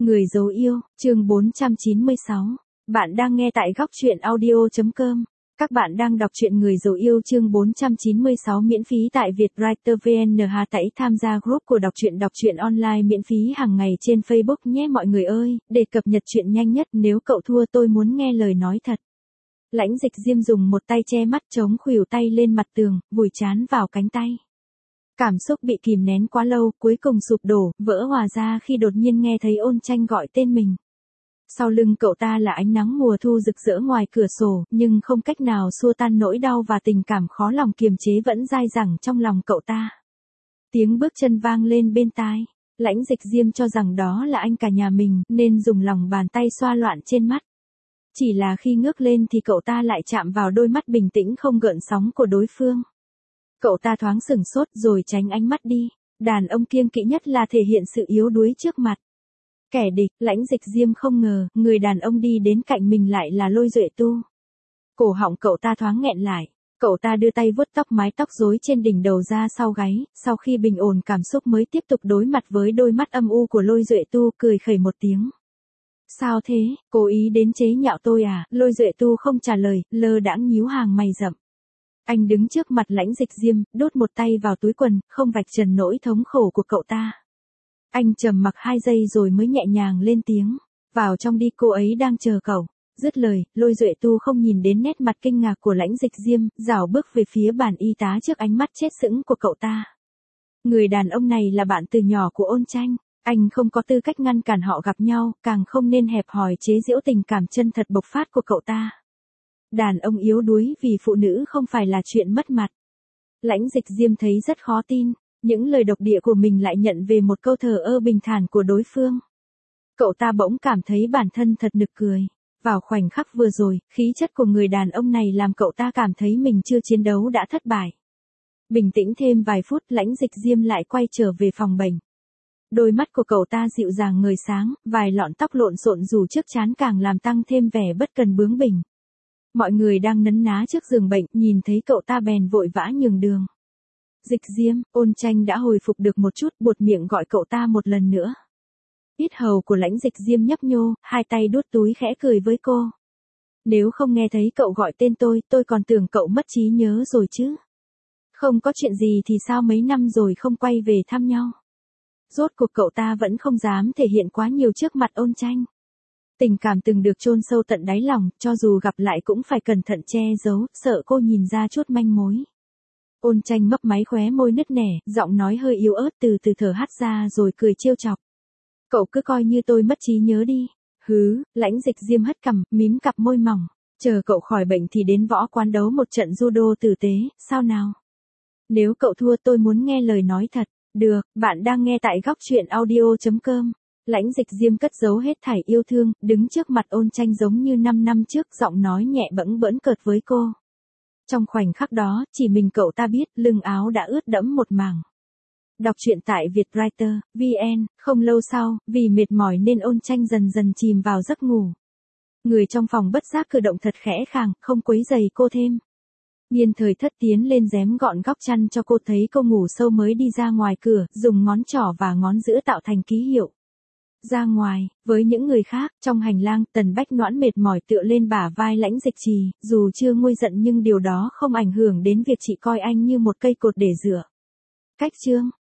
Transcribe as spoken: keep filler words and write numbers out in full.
Người dấu yêu, chương bốn trăm chín mươi sáu. Bạn đang nghe tại góc truyện audio chấm com. Các bạn đang đọc truyện Người dấu yêu chương bốn trăm chín mươi sáu miễn phí tại Vietwriter vê en. Hà Tãy tham gia group của đọc truyện đọc truyện online miễn phí hàng ngày trên Facebook nhé mọi người ơi, để cập nhật truyện nhanh nhất. Nếu cậu thua tôi muốn nghe lời nói thật. Lãnh Dịch Diêm dùng một tay che mắt chống khuỷu tay lên mặt tường, vùi trán vào cánh tay. Cảm xúc bị kìm nén quá lâu, cuối cùng sụp đổ, vỡ hòa ra khi đột nhiên nghe thấy Ôn Tranh gọi tên mình. Sau lưng cậu ta là ánh nắng mùa thu rực rỡ ngoài cửa sổ, nhưng không cách nào xua tan nỗi đau và tình cảm khó lòng kiềm chế vẫn dai dẳng trong lòng cậu ta. Tiếng bước chân vang lên bên tai. Lãnh Dịch Diêm cho rằng đó là anh cả nhà mình, nên dùng lòng bàn tay xoa loạn trên mắt. Chỉ là khi ngước lên thì cậu ta lại chạm vào đôi mắt bình tĩnh không gợn sóng của đối phương. Cậu ta thoáng sửng sốt rồi tránh ánh mắt đi. Đàn ông kiêng kỵ nhất là thể hiện sự yếu đuối trước mặt kẻ địch. Lãnh Dịch Diêm không ngờ, người đàn ông đi đến cạnh mình lại là Lôi Duệ Tu. Cổ họng cậu ta thoáng nghẹn lại. Cậu ta đưa tay vuốt tóc mái tóc rối trên đỉnh đầu ra sau gáy, sau khi bình ổn cảm xúc mới tiếp tục đối mặt với đôi mắt âm u của Lôi Duệ Tu, cười khẩy một tiếng. Sao thế, cố ý đến chế nhạo tôi à? Lôi Duệ Tu không trả lời, lơ đãng nhíu hàng mày rậm. Anh đứng trước mặt Lãnh Dịch Diêm, đút một tay vào túi quần, không vạch trần nỗi thống khổ của cậu ta. Anh trầm mặc hai giây rồi mới nhẹ nhàng lên tiếng. Vào trong đi, cô ấy đang chờ cậu. Dứt lời, Lôi Duệ Tu không nhìn đến nét mặt kinh ngạc của Lãnh Dịch Diêm, rảo bước về phía bàn y tá trước ánh mắt chết sững của cậu ta. Người đàn ông này là bạn từ nhỏ của Ôn Tranh. Anh không có tư cách ngăn cản họ gặp nhau, càng không nên hẹp hòi chế giễu tình cảm chân thật bộc phát của cậu ta. Đàn ông yếu đuối vì phụ nữ không phải là chuyện mất mặt. Lãnh Dịch Diêm thấy rất khó tin, những lời độc địa của mình lại nhận về một câu thờ ơ bình thản của đối phương. Cậu ta bỗng cảm thấy bản thân thật nực cười. Vào khoảnh khắc vừa rồi, khí chất của người đàn ông này làm cậu ta cảm thấy mình chưa chiến đấu đã thất bại. Bình tĩnh thêm vài phút, Lãnh Dịch Diêm lại quay trở về phòng bệnh. Đôi mắt của cậu ta dịu dàng ngời sáng, vài lọn tóc lộn xộn rủ trước trán càng làm tăng thêm vẻ bất cần bướng bỉnh. Mọi người đang nấn ná trước giường bệnh, nhìn thấy cậu ta bèn vội vã nhường đường. Dịch Diêm, Ôn Tranh đã hồi phục được một chút, buột miệng gọi cậu ta một lần nữa. Yết hầu của Lãnh Dịch Diêm nhấp nhô, hai tay đút túi khẽ cười với cô. Nếu không nghe thấy cậu gọi tên tôi, tôi còn tưởng cậu mất trí nhớ rồi chứ. Không có chuyện gì thì sao mấy năm rồi không quay về thăm nhau. Rốt cuộc cậu ta vẫn không dám thể hiện quá nhiều trước mặt Ôn Tranh. Tình cảm từng được chôn sâu tận đáy lòng, cho dù gặp lại cũng phải cẩn thận che giấu, sợ cô nhìn ra chút manh mối. Ôn Tranh mấp máy khóe môi nứt nẻ, giọng nói hơi yếu ớt từ từ thở hắt ra rồi cười trêu chọc. Cậu cứ coi như tôi mất trí nhớ đi. Hứ, Lãnh Dịch Diêm hất cằm, mím cặp môi mỏng. Chờ cậu khỏi bệnh thì đến võ quán đấu một trận judo tử tế, sao nào? Nếu cậu thua tôi muốn nghe lời nói thật. Được, bạn đang nghe tại góc truyện audio chấm com. Lãnh Dịch Diêm cất giấu hết thảy yêu thương, đứng trước mặt Ôn Tranh giống như năm năm trước, giọng nói nhẹ bẫng bỡn cợt với cô. Trong khoảnh khắc đó, chỉ mình cậu ta biết, lưng áo đã ướt đẫm một mảng. Đọc truyện tại Vietwriter vê en. Không lâu sau, vì mệt mỏi nên Ôn Tranh dần dần chìm vào giấc ngủ. Người trong phòng bất giác cử động thật khẽ khàng, không quấy rầy cô thêm. Nhiên Thời Thất tiến lên rém gọn góc chăn cho cô, thấy cô ngủ sâu mới đi ra ngoài cửa, dùng ngón trỏ và ngón giữa tạo thành ký hiệu. Ra ngoài, với những người khác, trong hành lang, Tần Bách Noãn mệt mỏi tựa lên bả vai Lãnh Dịch Trì, dù chưa nguôi giận nhưng điều đó không ảnh hưởng đến việc chị coi anh như một cây cột để dựa. Cách chương